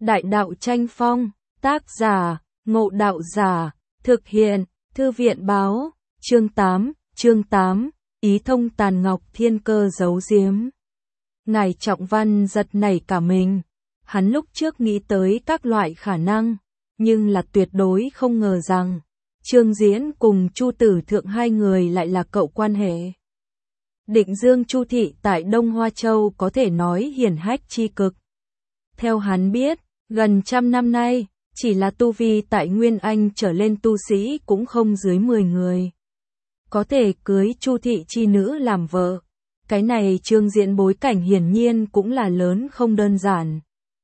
Đại đạo tranh phong, tác giả, Ngộ Đạo Giả, thực hiện, Thư viện báo, chương 8, ý thông tàn ngọc thiên cơ giấu giếm. Ngài Trọng Văn giật nảy cả mình, hắn lúc trước nghĩ tới các loại khả năng, nhưng là tuyệt đối không ngờ rằng, Trương Diễn cùng Chu Tử Thượng hai người lại là cậu quan hệ. Định Dương Chu thị tại Đông Hoa Châu có thể nói hiển hách chi cực. Theo hắn biết, gần 100 năm nay, chỉ là tu vi tại Nguyên Anh trở lên tu sĩ cũng không dưới 10 người. Có thể cưới Chu thị chi nữ làm vợ. Cái này Trương Diễn bối cảnh hiển nhiên cũng là lớn không đơn giản.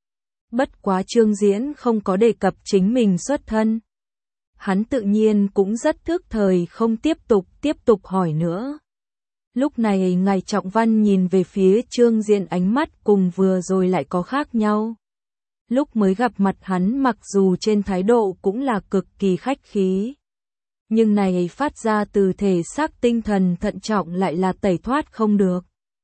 Bất quá Trương Diễn không có đề cập chính mình xuất thân. Hắn tự nhiên cũng rất thức thời không tiếp tục hỏi nữa. Lúc này Ngài Trọng Văn nhìn về phía Trương Diễn ánh mắt cùng vừa rồi lại có khác nhau. Lúc mới gặp mặt hắn mặc dù trên thái độ cũng là cực kỳ khách khí. Nhưng này phát ra từ thể xác tinh thần thận trọng lại là tẩy thoát không được.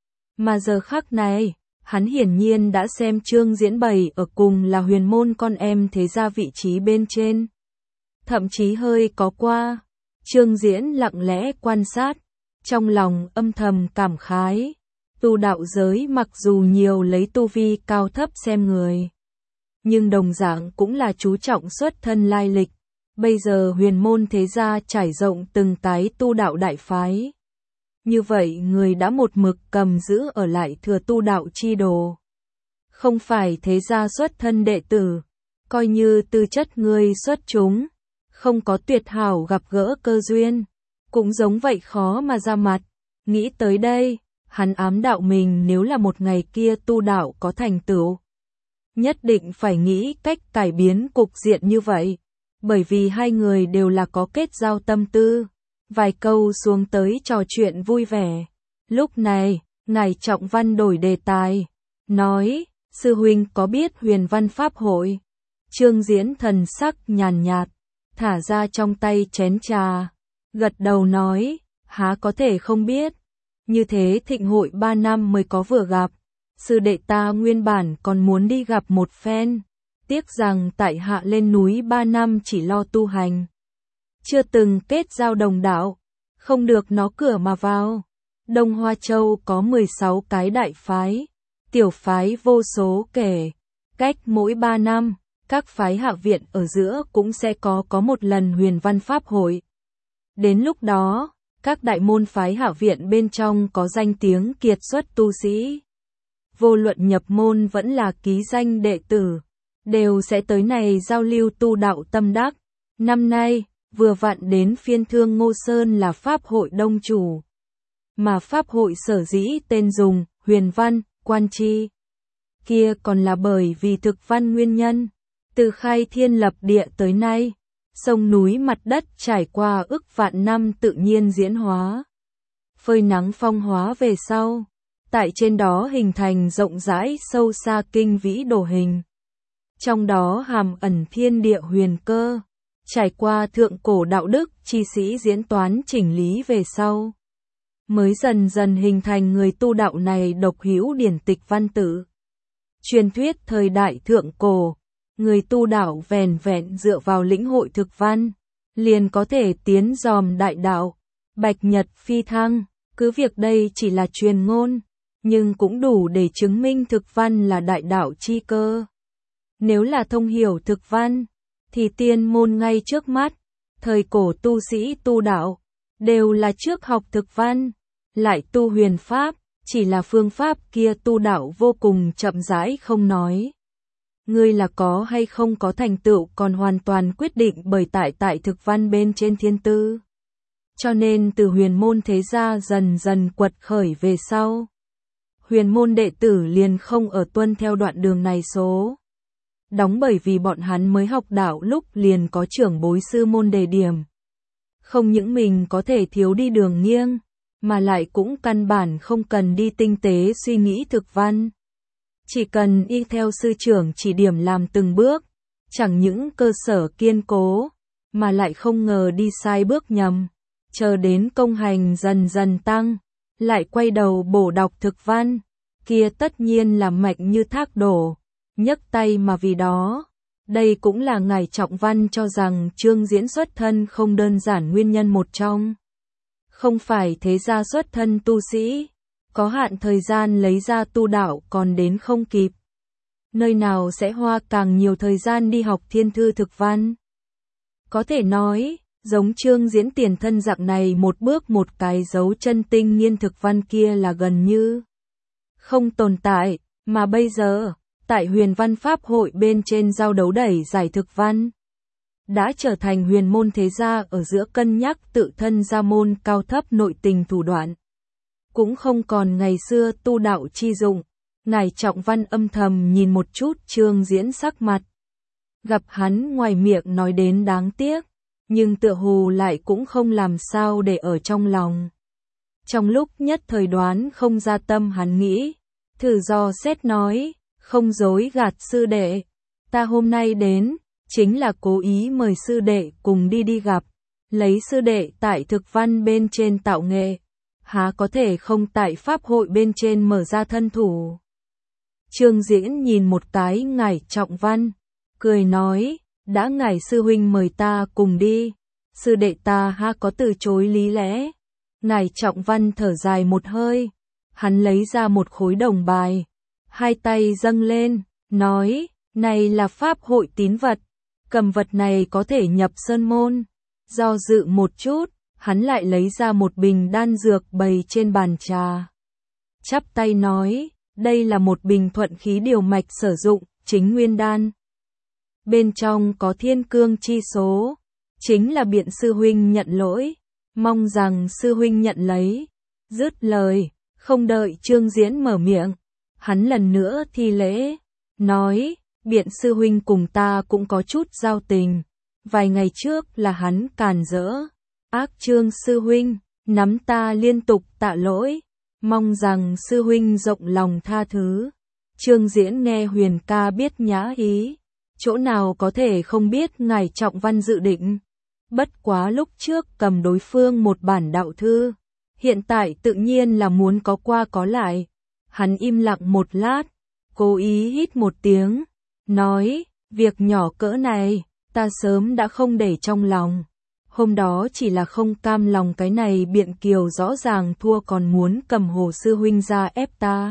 Mà giờ khắc này, hắn hiển nhiên đã xem Trương Diễn bày ở cùng là huyền môn con em thế gia vị trí bên trên. Thậm chí hơi có qua, Trương Diễn lặng lẽ quan sát, trong lòng âm thầm cảm khái. Tu đạo giới mặc dù nhiều lấy tu vi cao thấp xem người, nhưng đồng dạng cũng là chú trọng xuất thân lai lịch. Bây giờ huyền môn thế gia trải rộng từng cái tu đạo đại phái. Như vậy người đã một mực cầm giữ ở lại thừa tu đạo chi đồ. Không phải thế gia xuất thân đệ tử, coi như tư chất người xuất chúng, không có tuyệt hảo gặp gỡ cơ duyên, cũng giống vậy khó mà ra mặt. Nghĩ tới đây, hắn ám đạo mình nếu là một ngày kia tu đạo có thành tựu, nhất định phải nghĩ cách cải biến cục diện như vậy. Bởi vì hai người đều là có kết giao tâm tư. Vài câu xuống tới trò chuyện vui vẻ. Lúc này, Ngài Trọng Văn đổi đề tài, nói, sư huynh có biết Huyền Văn Pháp hội? Trương Diễn thần sắc nhàn nhạt, thả ra trong tay chén trà, gật đầu nói, há có thể không biết. Như thế thịnh hội 3 năm mới có vừa gặp, sư đệ ta nguyên bản còn muốn đi gặp một phen. Tiếc rằng tại hạ lên núi 3 năm chỉ lo tu hành, chưa từng kết giao đồng đạo, không được nó cửa mà vào. Đông Hoa Châu có 16 cái đại phái, tiểu phái vô số kể, cách mỗi 3 năm, các phái hạ viện ở giữa cũng sẽ có một lần Huyền Văn Pháp hội. Đến lúc đó, các đại môn phái hạ viện bên trong có danh tiếng kiệt xuất tu sĩ, vô luận nhập môn vẫn là ký danh đệ tử, đều sẽ tới này giao lưu tu đạo tâm đắc. Năm nay, vừa vặn đến phiên Thương Ngô Sơn là Pháp hội đông chủ. Mà Pháp hội sở dĩ tên dùng, Huyền Văn, Quan Chi. Kia còn là bởi vì thực văn nguyên nhân. Từ khai thiên lập địa tới nay, sông núi mặt đất trải qua ức vạn năm tự nhiên diễn hóa. Phơi nắng phong hóa về sau, tại trên đó hình thành rộng rãi sâu xa kinh vĩ đồ hình. Trong đó hàm ẩn thiên địa huyền cơ, trải qua thượng cổ đạo đức chi sĩ diễn toán chỉnh lý về sau, mới dần dần hình thành người tu đạo này độc hữu điển tịch văn tự. Truyền thuyết thời đại thượng cổ, người tu đạo vẻn vẹn dựa vào lĩnh hội thực văn, liền có thể tiến dòm đại đạo, bạch nhật phi thăng. Cứ việc đây chỉ là truyền ngôn, nhưng cũng đủ để chứng minh thực văn là đại đạo chi cơ. Nếu là thông hiểu thực văn, thì tiên môn ngay trước mắt, thời cổ tu sĩ tu đạo, đều là trước học thực văn, lại tu huyền pháp, chỉ là phương pháp kia tu đạo vô cùng chậm rãi không nói. Ngươi là có hay không có thành tựu còn hoàn toàn quyết định bởi tại thực văn bên trên thiên tư. Cho nên từ huyền môn thế gia dần dần quật khởi về sau, huyền môn đệ tử liền không ở tuân theo đoạn đường này số. Đóng bởi vì bọn hắn mới học đạo lúc liền có trưởng bối sư môn đề điểm. Không những mình có thể thiếu đi đường nghiêng, mà lại cũng căn bản không cần đi tinh tế suy nghĩ thực văn. Chỉ cần y theo sư trưởng chỉ điểm làm từng bước, chẳng những cơ sở kiên cố, mà lại không ngờ đi sai bước nhầm. Chờ đến công hành dần dần tăng, lại quay đầu bổ đọc thực văn, kia tất nhiên là mạch như thác đổ. nhấc tay mà vì đó. Đây cũng là ngài Trọng Văn cho rằng Trương Diễn xuất thân không đơn giản nguyên nhân một trong. Không phải thế gia xuất thân tu sĩ, có hạn thời gian lấy ra tu đạo còn đến không kịp. Nơi nào sẽ hoa càng nhiều thời gian đi học thiên thư thực văn. Có thể nói, giống Trương Diễn tiền thân dạng này một bước một cái dấu chân tinh nghiên thực văn kia là gần như không tồn tại, mà bây giờ, tại Huyền Văn Pháp hội bên trên giao đấu đẩy giải thực văn, đã trở thành huyền môn thế gia ở giữa cân nhắc tự thân ra môn cao thấp nội tình thủ đoạn. Cũng không còn ngày xưa tu đạo chi dụng, ngài Trọng Văn âm thầm nhìn một chút Trương Diễn sắc mặt. Gặp hắn ngoài miệng nói đến đáng tiếc, nhưng tựa hồ lại cũng không làm sao để ở trong lòng. Trong lúc nhất thời đoán không ra tâm hắn nghĩ, thử dò xét nói, không dối gạt sư đệ, ta hôm nay đến, chính là cố ý mời sư đệ cùng đi gặp, lấy sư đệ tại thực văn bên trên tạo nghệ, há có thể không tại pháp hội bên trên mở ra thân thủ. Trương Diễn nhìn một cái ngài Trọng Văn, cười nói, đã ngài sư huynh mời ta cùng đi, sư đệ ta ha có từ chối lý lẽ. Ngài Trọng Văn thở dài một hơi, hắn lấy ra một khối đồng bài, hai tay dâng lên, nói, này là pháp hội tín vật, cầm vật này có thể nhập sơn môn. Do dự một chút, hắn lại lấy ra một bình đan dược bày trên bàn trà. Chắp tay nói, đây là một bình thuận khí điều mạch sử dụng, chính nguyên đan. Bên trong có thiên cương chi số, chính là biện sư huynh nhận lỗi, mong rằng sư huynh nhận lấy. Dứt lời, không đợi Trương Diễn mở miệng, hắn lần nữa thi lễ, nói, biện sư huynh cùng ta cũng có chút giao tình, vài ngày trước là hắn càn rỡ, ác Trương sư huynh, nắm ta liên tục tạ lỗi, mong rằng sư huynh rộng lòng tha thứ. Trương Diễn nghe Huyền ca biết nhã ý, chỗ nào có thể không biết ngài Trọng Văn dự định. Bất quá lúc trước cầm đối phương một bản đạo thư, hiện tại tự nhiên là muốn có qua có lại. Hắn im lặng một lát, cố ý hít một tiếng, nói, việc nhỏ cỡ này, ta sớm đã không để trong lòng. Hôm đó chỉ là không cam lòng cái này biện kiều rõ ràng thua còn muốn cầm Hồ sư huynh ra ép ta.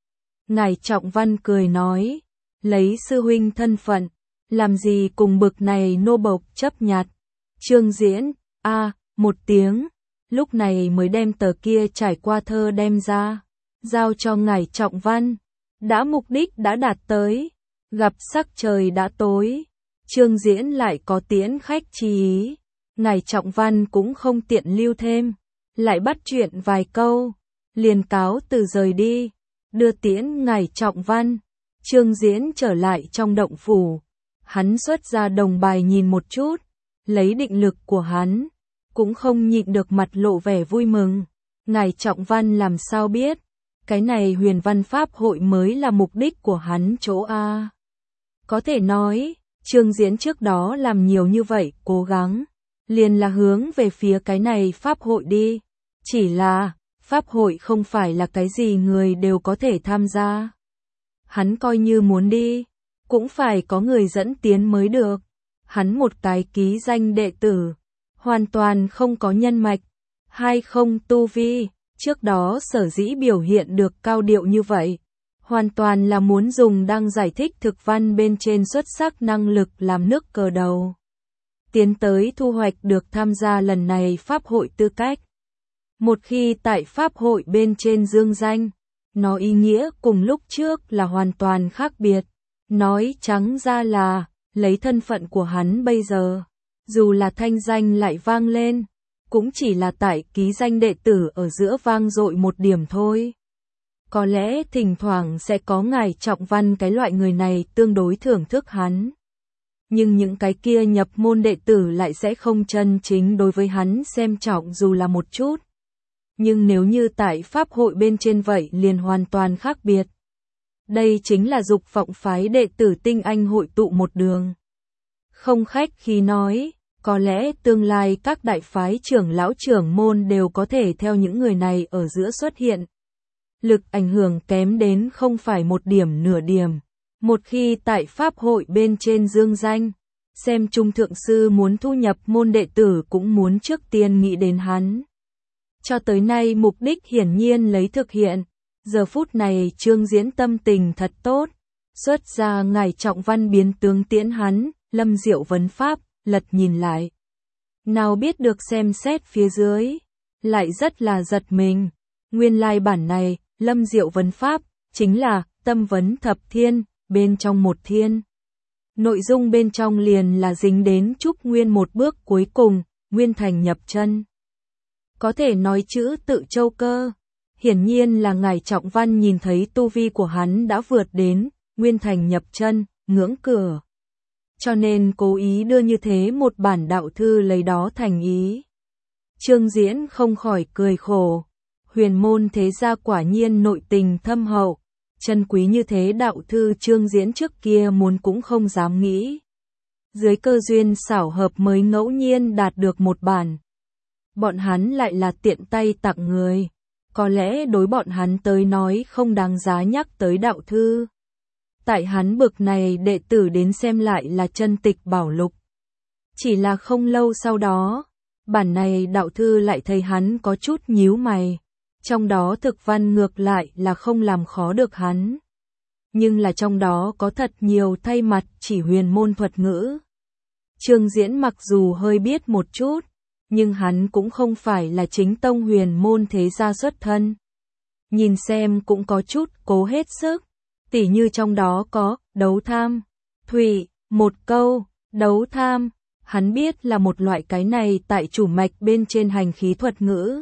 Ngài Trọng Văn cười nói, lấy sư huynh thân phận, làm gì cùng bực này nô bộc chấp nhặt. Trương Diễn, một tiếng, lúc này mới đem tờ kia trải qua thơ đem ra, giao cho ngài Trọng Văn. Đã mục đích đã đạt tới, gặp sắc trời đã tối, Trương Diễn lại có tiễn khách chi ý, ngài Trọng Văn cũng không tiện lưu thêm, lại bắt chuyện vài câu, liền cáo từ rời đi, đưa tiễn ngài Trọng Văn. Trương Diễn trở lại trong động phủ, hắn xuất ra đồng bài nhìn một chút, lấy định lực của hắn, cũng không nhịn được mặt lộ vẻ vui mừng. Ngài Trọng Văn làm sao biết, cái này Huyền Văn Pháp hội mới là mục đích của hắn chỗ a. Có thể nói, Trương Diễn trước đó làm nhiều như vậy, cố gắng, liền là hướng về phía cái này Pháp hội đi. Chỉ là, Pháp hội không phải là cái gì người đều có thể tham gia. Hắn coi như muốn đi, cũng phải có người dẫn tiến mới được. Hắn một cái ký danh đệ tử, hoàn toàn không có nhân mạch, hay không tu vi, trước đó sở dĩ biểu hiện được cao điệu như vậy, hoàn toàn là muốn dùng đang giải thích thực văn bên trên xuất sắc năng lực làm nước cờ đầu. Tiến tới thu hoạch được tham gia lần này Pháp hội tư cách. Một khi tại Pháp hội bên trên dương danh, nó ý nghĩa cùng lúc trước là hoàn toàn khác biệt. Nói trắng ra là, lấy thân phận của hắn bây giờ, dù là thanh danh lại vang lên, cũng chỉ là tại ký danh đệ tử ở giữa vang dội một điểm thôi. Có lẽ thỉnh thoảng sẽ có ngài Trọng Văn cái loại người này tương đối thưởng thức hắn. Nhưng những cái kia nhập môn đệ tử lại sẽ không chân chính đối với hắn xem trọng dù là một chút. Nhưng nếu như tại Pháp hội bên trên vậy liền hoàn toàn khác biệt. Đây chính là dục vọng phái đệ tử tinh anh hội tụ một đường. Không khách khí nói, có lẽ tương lai các đại phái trưởng lão trưởng môn đều có thể theo những người này ở giữa xuất hiện. Lực ảnh hưởng kém đến không phải một điểm nửa điểm. Một khi tại Pháp hội bên trên dương danh, xem Trung Thượng Sư muốn thu nhập môn đệ tử cũng muốn trước tiên nghĩ đến hắn. Cho tới nay mục đích hiển nhiên lấy thực hiện, giờ phút này Trương Diễn tâm tình thật tốt, xuất ra ngài Trọng Văn biến tướng tiễn hắn, Lâm Diệu vấn pháp, lật nhìn lại. Nào biết được xem xét phía dưới, lại rất là giật mình. Nguyên lai bản này, Lâm Diệu vấn pháp, chính là tâm vấn thập thiên, bên trong một thiên. Nội dung bên trong liền là dính đến Trúc Nguyên một bước cuối cùng, Nguyên Thành nhập chân. Có thể nói chữ tự châu cơ. Hiển nhiên là ngài Trọng Văn nhìn thấy tu vi của hắn đã vượt đến Nguyên Thành nhập chân, ngưỡng cửa. Cho nên cố ý đưa như thế một bản đạo thư lấy đó thành ý. Trương Diễn không khỏi cười khổ. Huyền môn thế gia quả nhiên nội tình thâm hậu. Chân quý như thế đạo thư Trương Diễn trước kia muốn cũng không dám nghĩ. Dưới cơ duyên xảo hợp mới ngẫu nhiên đạt được một bản. Bọn hắn lại là tiện tay tặng người. Có lẽ đối bọn hắn tới nói không đáng giá nhắc tới đạo thư. Tại hắn bực này đệ tử đến xem lại là chân tịch bảo lục. Chỉ là không lâu sau đó, bản này đạo thư lại thấy hắn có chút nhíu mày. Trong đó thực văn ngược lại là không làm khó được hắn. Nhưng là trong đó có thật nhiều thay mặt chỉ huyền môn thuật ngữ. Trương Diễn mặc dù hơi biết một chút, nhưng hắn cũng không phải là chính tông huyền môn thế gia xuất thân. Nhìn xem cũng có chút cố hết sức, tỉ như trong đó có đấu tham, thủy, một câu, đấu tham, hắn biết là một loại cái này tại chủ mạch bên trên hành khí thuật ngữ.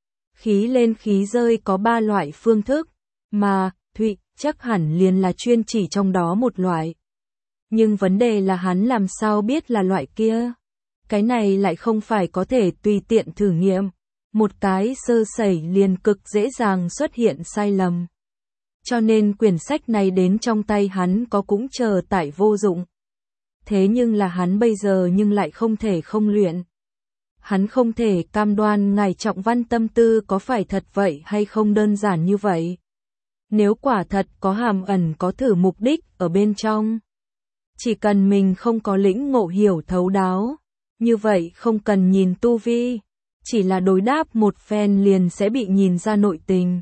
Khí lên khí rơi có 3 loại phương thức, mà thủy chắc hẳn liền là chuyên chỉ trong đó một loại. Nhưng vấn đề là hắn làm sao biết là loại kia? Cái này lại không phải có thể tùy tiện thử nghiệm, một cái sơ sẩy liền cực dễ dàng xuất hiện sai lầm. Cho nên quyển sách này đến trong tay hắn có cũng chờ tại vô dụng. Thế nhưng là hắn bây giờ nhưng lại không thể không luyện. Hắn không thể cam đoan ngài Trọng Văn tâm tư có phải thật vậy hay không đơn giản như vậy. Nếu quả thật có hàm ẩn có thử mục đích ở bên trong. Chỉ cần mình không có lĩnh ngộ hiểu thấu đáo. Như vậy không cần nhìn tu vi. Chỉ là đối đáp một phen liền sẽ bị nhìn ra nội tình.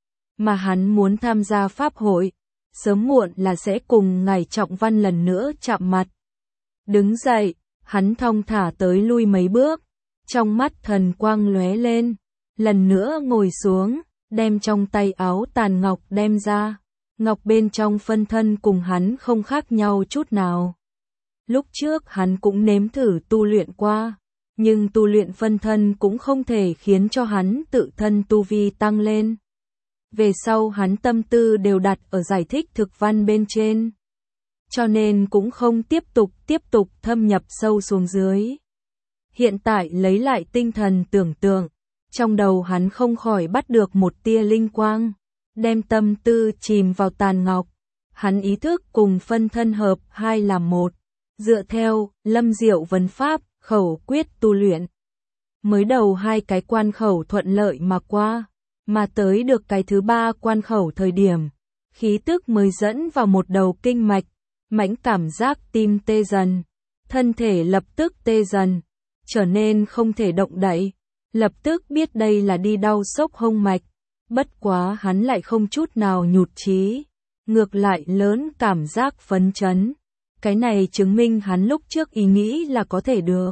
Mà hắn muốn tham gia pháp hội. Sớm muộn là sẽ cùng ngài Trọng Văn lần nữa chạm mặt. Đứng dậy, hắn thong thả tới lui mấy bước. Trong mắt thần quang lóe lên, lần nữa ngồi xuống, đem trong tay áo tàn ngọc đem ra. Ngọc bên trong phân thân cùng hắn không khác nhau chút nào. Lúc trước hắn cũng nếm thử tu luyện qua, nhưng tu luyện phân thân cũng không thể khiến cho hắn tự thân tu vi tăng lên. Về sau hắn tâm tư đều đặt ở giải thích thực văn bên trên. Cho nên cũng không tiếp tục thâm nhập sâu xuống dưới. Hiện tại lấy lại tinh thần tưởng tượng, trong đầu hắn không khỏi bắt được một tia linh quang, đem tâm tư chìm vào tàn ngọc, hắn ý thức cùng phân thân hợp hai làm một, dựa theo Lâm Diệu vấn pháp, khẩu quyết tu luyện. Mới đầu 2 cái quan khẩu thuận lợi mà qua, mà tới được cái thứ 3 quan khẩu thời điểm, khí tức mới dẫn vào một đầu kinh mạch, mãnh cảm giác tim tê dần, thân thể lập tức tê dần. Trở nên không thể động đậy, lập tức biết đây là đi đau sốc hông mạch, bất quá hắn lại không chút nào nhụt chí, ngược lại lớn cảm giác phấn chấn, cái này chứng minh hắn lúc trước ý nghĩ là có thể được.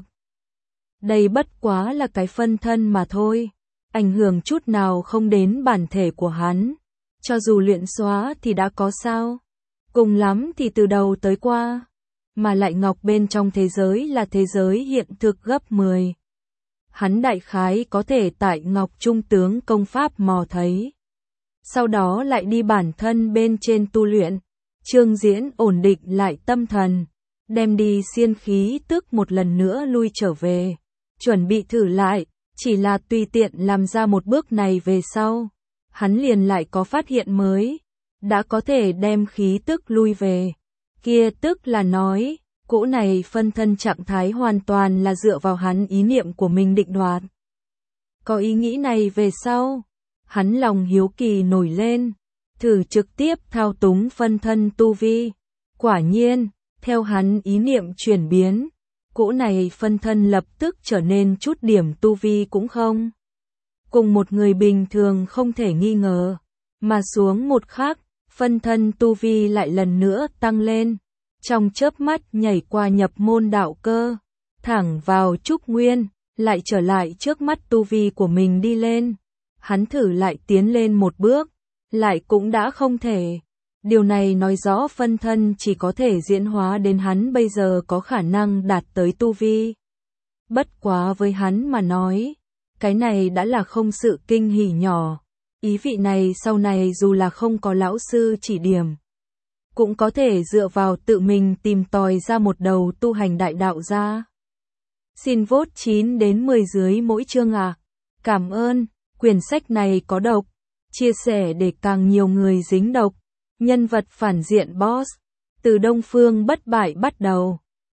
Đây bất quá là cái phân thân mà thôi, ảnh hưởng chút nào không đến bản thể của hắn, cho dù luyện xóa thì đã có sao, cùng lắm thì từ đầu tới qua. Mà lại ngọc bên trong thế giới là thế giới hiện thực gấp 10. Hắn đại khái có thể tại ngọc trung tướng công pháp mò thấy. Sau đó lại đi bản thân bên trên tu luyện. Trương Diễn ổn định lại tâm thần. Đem đi xiên khí tức một lần nữa lui trở về. Chuẩn bị thử lại, chỉ là tùy tiện làm ra một bước này về sau. Hắn liền lại có phát hiện mới. Đã có thể đem khí tức lui về. Kia tức là nói, cỗ này phân thân trạng thái hoàn toàn là dựa vào hắn ý niệm của mình định đoạt. Có ý nghĩ này về sau, hắn lòng hiếu kỳ nổi lên, thử trực tiếp thao túng phân thân tu vi, Quả nhiên, theo hắn ý niệm chuyển biến, cỗ này phân thân lập tức trở nên chút điểm tu vi cũng không. Cùng một người bình thường không thể nghi ngờ, mà xuống một khắc, phân thân tu vi lại lần nữa tăng lên, trong chớp mắt nhảy qua nhập môn đạo cơ, thẳng vào trúc nguyên, lại trở lại trước mắt tu vi của mình đi lên. Hắn thử lại tiến lên một bước, lại cũng đã không thể. Điều này nói rõ phân thân chỉ có thể diễn hóa đến hắn bây giờ có khả năng đạt tới tu vi. Bất quá với hắn mà nói, cái này đã là không sự kinh hỉ nhỏ. Ý vị này sau này dù là không có lão sư chỉ điểm, cũng có thể dựa vào tự mình tìm tòi ra một đầu tu hành đại đạo ra. Xin vote 9 đến 10 dưới mỗi chương à. Cảm ơn, quyển sách này có độc. Chia sẻ để càng nhiều người dính độc. Nhân vật phản diện boss. Từ Đông Phương bất bại bắt đầu.